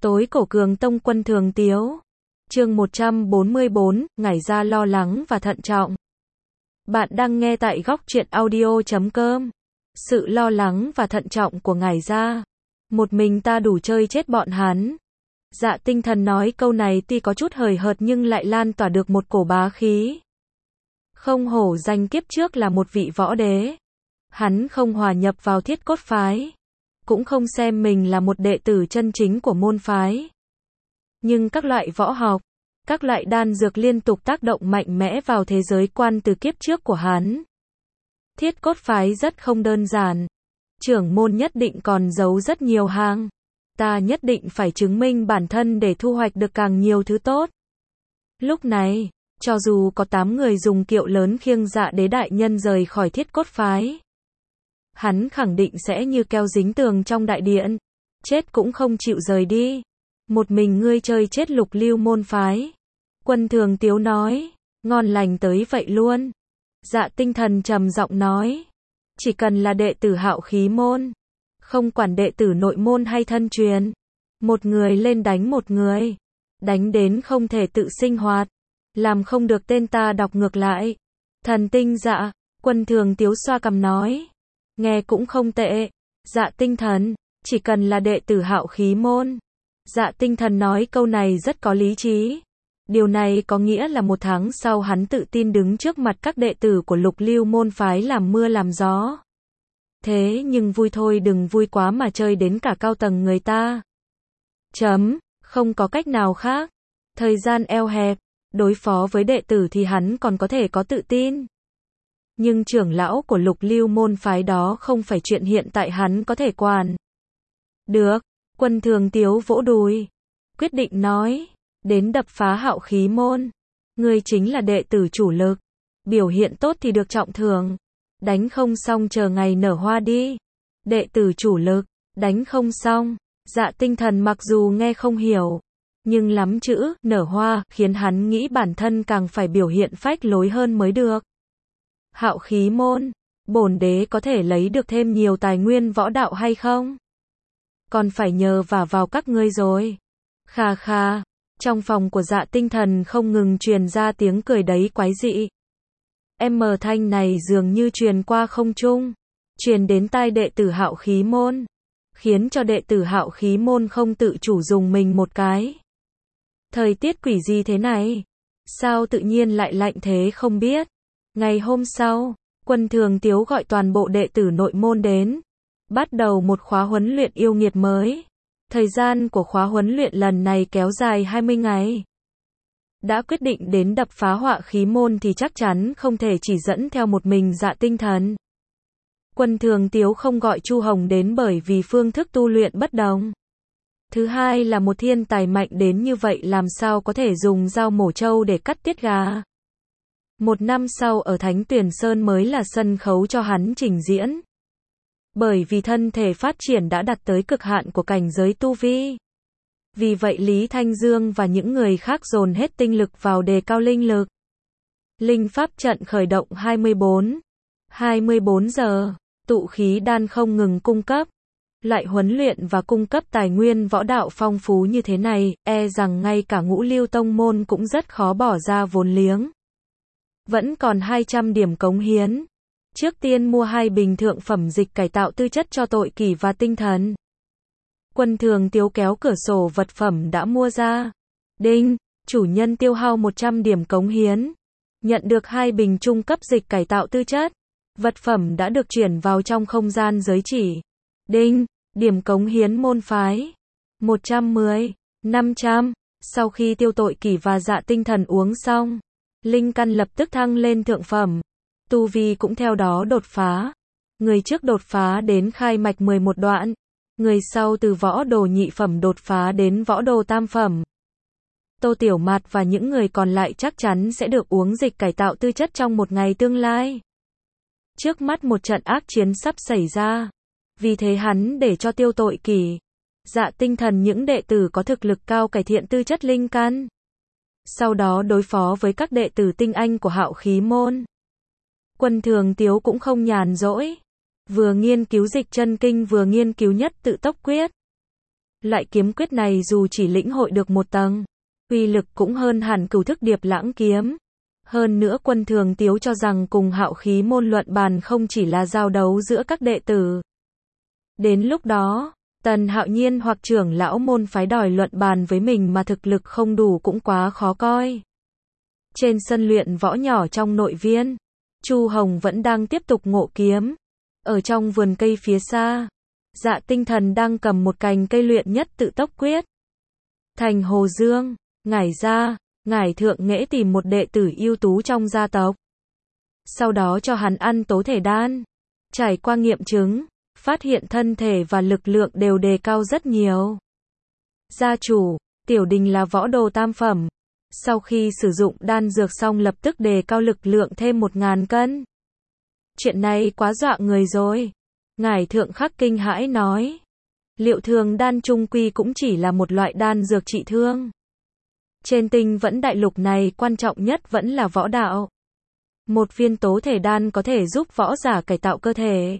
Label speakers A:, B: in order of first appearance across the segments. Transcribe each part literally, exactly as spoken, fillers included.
A: Tối cổ Cường Tông Quân Thường Tiếu. Chương một trăm bốn mươi bốn, Ngải Gia lo lắng và thận trọng. Bạn đang nghe tại góc truyện audio chấm com. Sự lo lắng và thận trọng của Ngải Gia. Một mình ta đủ chơi chết bọn hắn. Dạ Tinh Thần nói câu này tuy có chút hời hợt nhưng lại lan tỏa được một cổ bá khí. Không hổ danh kiếp trước là một vị võ đế. Hắn không hòa nhập vào Thiết Cốt phái, cũng không xem mình là một đệ tử chân chính của môn phái. Nhưng các loại võ học, các loại đan dược liên tục tác động mạnh mẽ vào thế giới quan từ kiếp trước của hắn. Thiết Cốt phái rất không đơn giản. Trưởng môn nhất định còn giấu rất nhiều hang. Ta nhất định phải chứng minh bản thân để thu hoạch được càng nhiều thứ tốt. Lúc này, cho dù có tám người dùng kiệu lớn khiêng Dạ Đế đại nhân rời khỏi Thiết Cốt phái, hắn khẳng định sẽ như keo dính tường trong đại điện, chết cũng không chịu rời đi. Một mình ngươi chơi chết Lục Lưu môn phái. Quân Thường Tiếu nói, ngon lành tới vậy luôn. Dạ Tinh Thần trầm giọng nói, chỉ cần là đệ tử Hạo Khí môn, không quản đệ tử nội môn hay thân truyền, một người lên đánh một người, đánh đến không thể tự sinh hoạt, làm không được tên ta đọc ngược lại. Thần tinh dạ, Quân Thường Tiếu xoa cằm nói, nghe cũng không tệ. Dạ Tinh Thần, chỉ cần là đệ tử Hạo Khí môn. Dạ Tinh Thần nói câu này rất có lý trí. Điều này có nghĩa là một tháng sau hắn tự tin đứng trước mặt các đệ tử của Lục Lưu môn phái làm mưa làm gió. Thế nhưng vui thôi đừng vui quá mà chơi đến cả cao tầng người ta. Chấm, không có cách nào khác. Thời gian eo hẹp, đối phó với đệ tử thì hắn còn có thể có tự tin. Nhưng trưởng lão của Lục Lưu môn phái đó không phải chuyện hiện tại hắn có thể quản. Được, Quân Thường Tiếu vỗ đùi, quyết định nói, đến đập phá Hạo Khí môn. Ngươi chính là đệ tử chủ lực, biểu hiện tốt thì được trọng thưởng, đánh không xong chờ ngày nở hoa đi. Đệ tử chủ lực, đánh không xong. Dạ Tinh Thần mặc dù nghe không hiểu, nhưng lắm chữ nở hoa khiến hắn nghĩ bản thân càng phải biểu hiện phách lối hơn mới được. Hạo Khí môn, bổn đế có thể lấy được thêm nhiều tài nguyên võ đạo hay không? Còn phải nhờ vả vào các ngươi rồi. Kha kha, trong phòng của Dạ Tinh Thần không ngừng truyền ra tiếng cười đấy quái dị. Em mờ thanh này dường như truyền qua không trung, truyền đến tai đệ tử Hạo Khí môn, khiến cho đệ tử Hạo Khí môn không tự chủ dùng mình một cái. Thời tiết quỷ gì thế này? Sao tự nhiên lại lạnh thế không biết? Ngày hôm sau, Quân Thường Tiếu gọi toàn bộ đệ tử nội môn đến, bắt đầu một khóa huấn luyện yêu nghiệt mới. Thời gian của khóa huấn luyện lần này kéo dài hai mươi ngày. Đã quyết định đến đập phá Họa Khí môn thì chắc chắn không thể chỉ dẫn theo một mình Dạ Tinh Thần. Quân Thường Tiếu không gọi Chu Hồng đến bởi vì phương thức tu luyện bất đồng. Thứ hai là một thiên tài mạnh đến như vậy làm sao có thể dùng dao mổ trâu để cắt tiết gà. Một năm sau ở Thánh Tuyển Sơn mới là sân khấu cho hắn trình diễn. Bởi vì thân thể phát triển đã đạt tới cực hạn của cảnh giới tu vi. Vì vậy Lý Thanh Dương và những người khác dồn hết tinh lực vào đề cao linh lực. Linh pháp trận khởi động hai mươi bốn, hai mươi bốn giờ, tụ khí đan không ngừng cung cấp. Lại huấn luyện và cung cấp tài nguyên võ đạo phong phú như thế này, e rằng ngay cả Ngũ Lưu tông môn cũng rất khó bỏ ra vốn liếng. Vẫn còn hai trăm điểm cống hiến. Trước tiên mua hai bình thượng phẩm dịch cải tạo tư chất cho Tội Kỷ và Tinh Thần. Quân Thường Tiếu kéo cửa sổ vật phẩm đã mua ra. Đinh, chủ nhân tiêu hao một trăm điểm cống hiến. Nhận được hai bình trung cấp dịch cải tạo tư chất. Vật phẩm đã được chuyển vào trong không gian giới chỉ. Đinh, điểm cống hiến môn phái. một trăm mười, năm trăm. Sau khi tiêu Tội Kỷ và Dạ Tinh Thần uống xong, linh căn lập tức thăng lên thượng phẩm. Tu vi cũng theo đó đột phá. Người trước đột phá đến khai mạch mười một đoạn. Người sau từ võ đồ nhị phẩm đột phá đến võ đồ tam phẩm. Tô Tiểu Mạt và những người còn lại chắc chắn sẽ được uống dịch cải tạo tư chất trong một ngày tương lai. Trước mắt một trận ác chiến sắp xảy ra. Vì thế hắn để cho tiêu Tội Kỷ, Dạ Tinh Thần những đệ tử có thực lực cao cải thiện tư chất linh căn. Sau đó đối phó với các đệ tử tinh anh của Hạo Khí môn. Quân Thường Tiếu cũng không nhàn rỗi. Vừa nghiên cứu dịch chân kinh vừa nghiên cứu nhất tự tốc quyết. Loại kiếm quyết này dù chỉ lĩnh hội được một tầng, uy lực cũng hơn hẳn Cửu Thức Điệp Lãng kiếm. Hơn nữa Quân Thường Tiếu cho rằng cùng Hạo Khí môn luận bàn không chỉ là giao đấu giữa các đệ tử. Đến lúc đó, Tần Hạo Nhiên hoặc trưởng lão môn phái đòi luận bàn với mình mà thực lực không đủ cũng quá khó coi. Trên sân luyện võ nhỏ trong nội viên, Chu Hồng vẫn đang tiếp tục ngộ kiếm. Ở trong vườn cây phía xa, Dạ Tinh Thần đang cầm một cành cây luyện nhất tự tốc quyết. Thành Hồ Dương, Ngải gia, Ngải Thượng Nghệ tìm một đệ tử ưu tú trong gia tộc. Sau đó cho hắn ăn tố thể đan. Trải qua nghiệm chứng, phát hiện thân thể và lực lượng đều đề cao rất nhiều. Gia chủ, Tiểu Đình là võ đồ tam phẩm. Sau khi sử dụng đan dược xong lập tức đề cao lực lượng thêm một ngàn cân. Chuyện này quá dọa người rồi. Ngải Thượng Khắc kinh hãi nói. Liệu thường đan trung quy cũng chỉ là một loại đan dược trị thương. Trên tinh vẫn đại lục này quan trọng nhất vẫn là võ đạo. Một viên tố thể đan có thể giúp võ giả cải tạo cơ thể,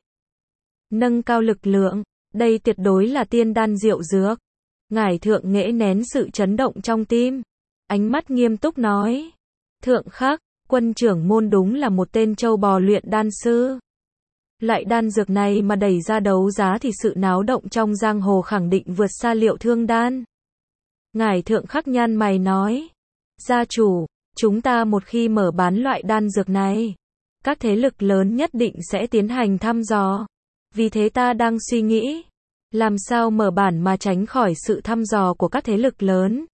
A: nâng cao lực lượng. Đây tuyệt đối là tiên đan diệu dược. Ngải Thượng Nghệ nén sự chấn động trong tim. Ánh mắt nghiêm túc nói. Thượng Khắc, Quân trưởng môn đúng là một tên châu bò luyện đan sư. Loại đan dược này mà đẩy ra đấu giá thì sự náo động trong giang hồ khẳng định vượt xa Liệu Thương đan. Ngải Thượng Khắc nhăn mày nói. Gia chủ, chúng ta một khi mở bán loại đan dược này, các thế lực lớn nhất định sẽ tiến hành thăm dò. Vì thế ta đang suy nghĩ, làm sao mở bản mà tránh khỏi sự thăm dò của các thế lực lớn.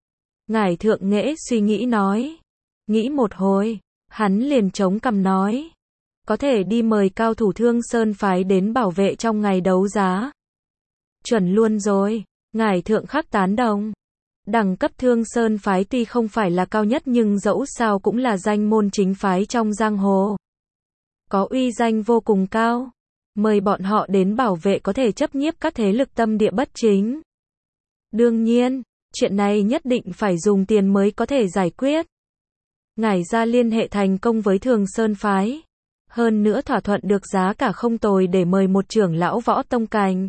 A: Ngải Thượng Nghệ suy nghĩ nói. Nghĩ một hồi, hắn liền chống cằm nói. Có thể đi mời cao thủ Thương Sơn phái đến bảo vệ trong ngày đấu giá. Chuẩn luôn rồi, Ngải Thượng Khắc tán đồng. Đẳng cấp Thương Sơn phái tuy không phải là cao nhất nhưng dẫu sao cũng là danh môn chính phái trong giang hồ. Có uy danh vô cùng cao. Mời bọn họ đến bảo vệ có thể chấp nhiếp các thế lực tâm địa bất chính. Đương nhiên, chuyện này nhất định phải dùng tiền mới có thể giải quyết. Ngải gia liên hệ thành công với Thường Sơn phái. Hơn nữa thỏa thuận được giá cả không tồi để mời một trưởng lão võ tông cảnh.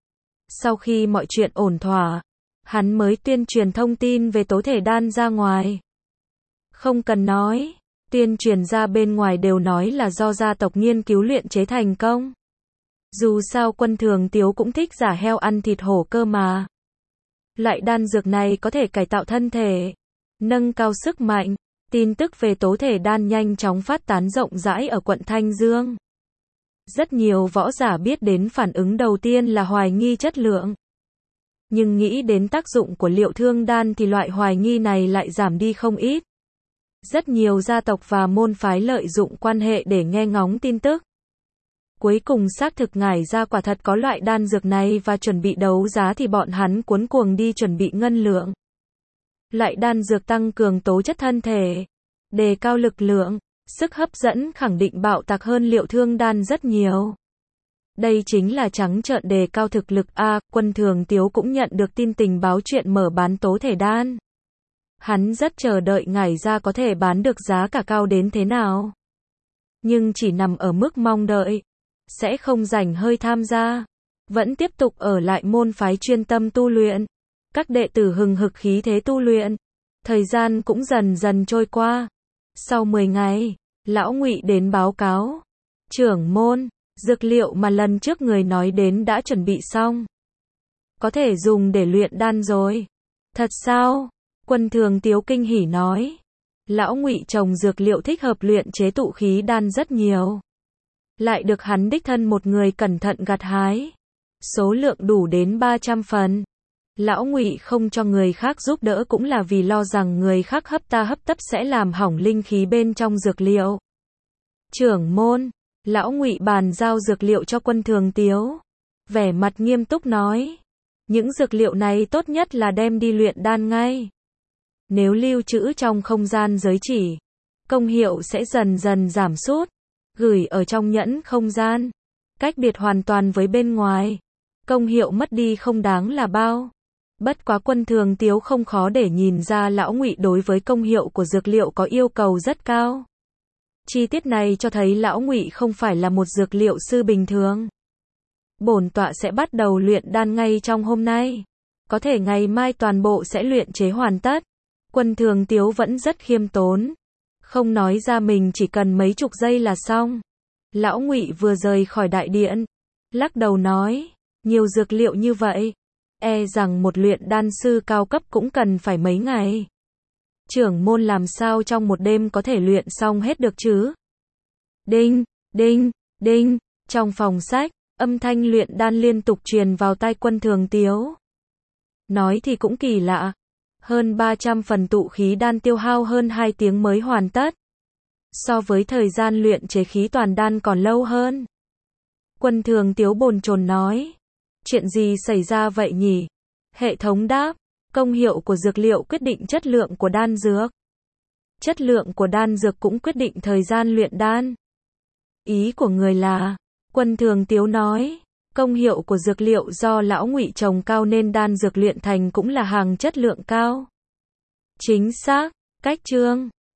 A: Sau khi mọi chuyện ổn thỏa, hắn mới tuyên truyền thông tin về tố thể đan ra ngoài. Không cần nói, tuyên truyền ra bên ngoài đều nói là do gia tộc nghiên cứu luyện chế thành công. Dù sao Quân Thường Tiếu cũng thích giả heo ăn thịt hổ cơ mà. Loại đan dược này có thể cải tạo thân thể, nâng cao sức mạnh. Tin tức về tố thể đan nhanh chóng phát tán rộng rãi ở quận Thanh Dương. Rất nhiều võ giả biết đến phản ứng đầu tiên là hoài nghi chất lượng. Nhưng nghĩ đến tác dụng của Liệu Thương đan thì loại hoài nghi này lại giảm đi không ít. Rất nhiều gia tộc và môn phái lợi dụng quan hệ để nghe ngóng tin tức. Cuối cùng xác thực Ngải gia quả thật có loại đan dược này và chuẩn bị đấu giá thì bọn hắn cuống cuồng đi chuẩn bị ngân lượng. Loại đan dược tăng cường tố chất thân thể, đề cao lực lượng, sức hấp dẫn khẳng định bạo tạc hơn Liệu Thương đan rất nhiều. Đây chính là trắng trợn đề cao thực lực a. Quân Thường Tiếu cũng nhận được tin tình báo chuyện mở bán tố thể đan. Hắn rất chờ đợi Ngải gia có thể bán được giá cả cao đến thế nào. Nhưng chỉ nằm ở mức mong đợi, sẽ không rảnh hơi tham gia. Vẫn tiếp tục ở lại môn phái chuyên tâm tu luyện. Các đệ tử hừng hực khí thế tu luyện. Thời gian cũng dần dần trôi qua. Sau mười ngày, Lão Ngụy đến báo cáo. Trưởng môn, dược liệu mà lần trước người nói đến đã chuẩn bị xong. Có thể dùng để luyện đan rồi. Thật sao? Quân Thường Tiếu kinh hỉ nói. Lão Ngụy trồng dược liệu thích hợp luyện chế tụ khí đan rất nhiều. Lại được hắn đích thân một người cẩn thận gặt hái. Số lượng đủ đến ba trăm phần. Lão Ngụy không cho người khác giúp đỡ cũng là vì lo rằng người khác hấp ta hấp tấp sẽ làm hỏng linh khí bên trong dược liệu. Trưởng môn, Lão Ngụy bàn giao dược liệu cho Quân Thường Tiếu. Vẻ mặt nghiêm túc nói. Những dược liệu này tốt nhất là đem đi luyện đan ngay. Nếu lưu trữ trong không gian giới chỉ, công hiệu sẽ dần dần giảm sút. Gửi ở trong nhẫn không gian, cách biệt hoàn toàn với bên ngoài. Công hiệu mất đi không đáng là bao. Bất quá Quân Thường Tiếu không khó để nhìn ra Lão Ngụy đối với công hiệu của dược liệu có yêu cầu rất cao. Chi tiết này cho thấy Lão Ngụy không phải là một dược liệu sư bình thường. Bổn tọa sẽ bắt đầu luyện đan ngay trong hôm nay. có thể ngày mai toàn bộ sẽ luyện chế hoàn tất. Quân Thường Tiếu vẫn rất khiêm tốn, không nói ra mình chỉ cần mấy chục giây là xong. Lão Ngụy vừa rời khỏi đại điện, lắc đầu nói, nhiều dược liệu như vậy, e rằng một luyện đan sư cao cấp cũng cần phải mấy ngày. Trưởng môn làm sao trong một đêm có thể luyện xong hết được chứ? Đinh, đinh, đinh, trong phòng sách, âm thanh luyện đan liên tục truyền vào tai Quân Thường Tiếu. Nói thì cũng kỳ lạ, hơn ba trăm phần tụ khí đan tiêu hao hơn hai tiếng mới hoàn tất. So với thời gian luyện chế khí toàn đan còn lâu hơn. Quân Thường Tiếu bồn chồn nói, chuyện gì xảy ra vậy nhỉ? Hệ thống đáp, công hiệu của dược liệu quyết định chất lượng của đan dược. Chất lượng của đan dược cũng quyết định thời gian luyện đan. Ý của người là, Quân Thường Tiếu nói, công hiệu của dược liệu do Lão Ngụy trồng cao nên đan dược luyện thành cũng là hàng chất lượng cao. Chính xác, cách chương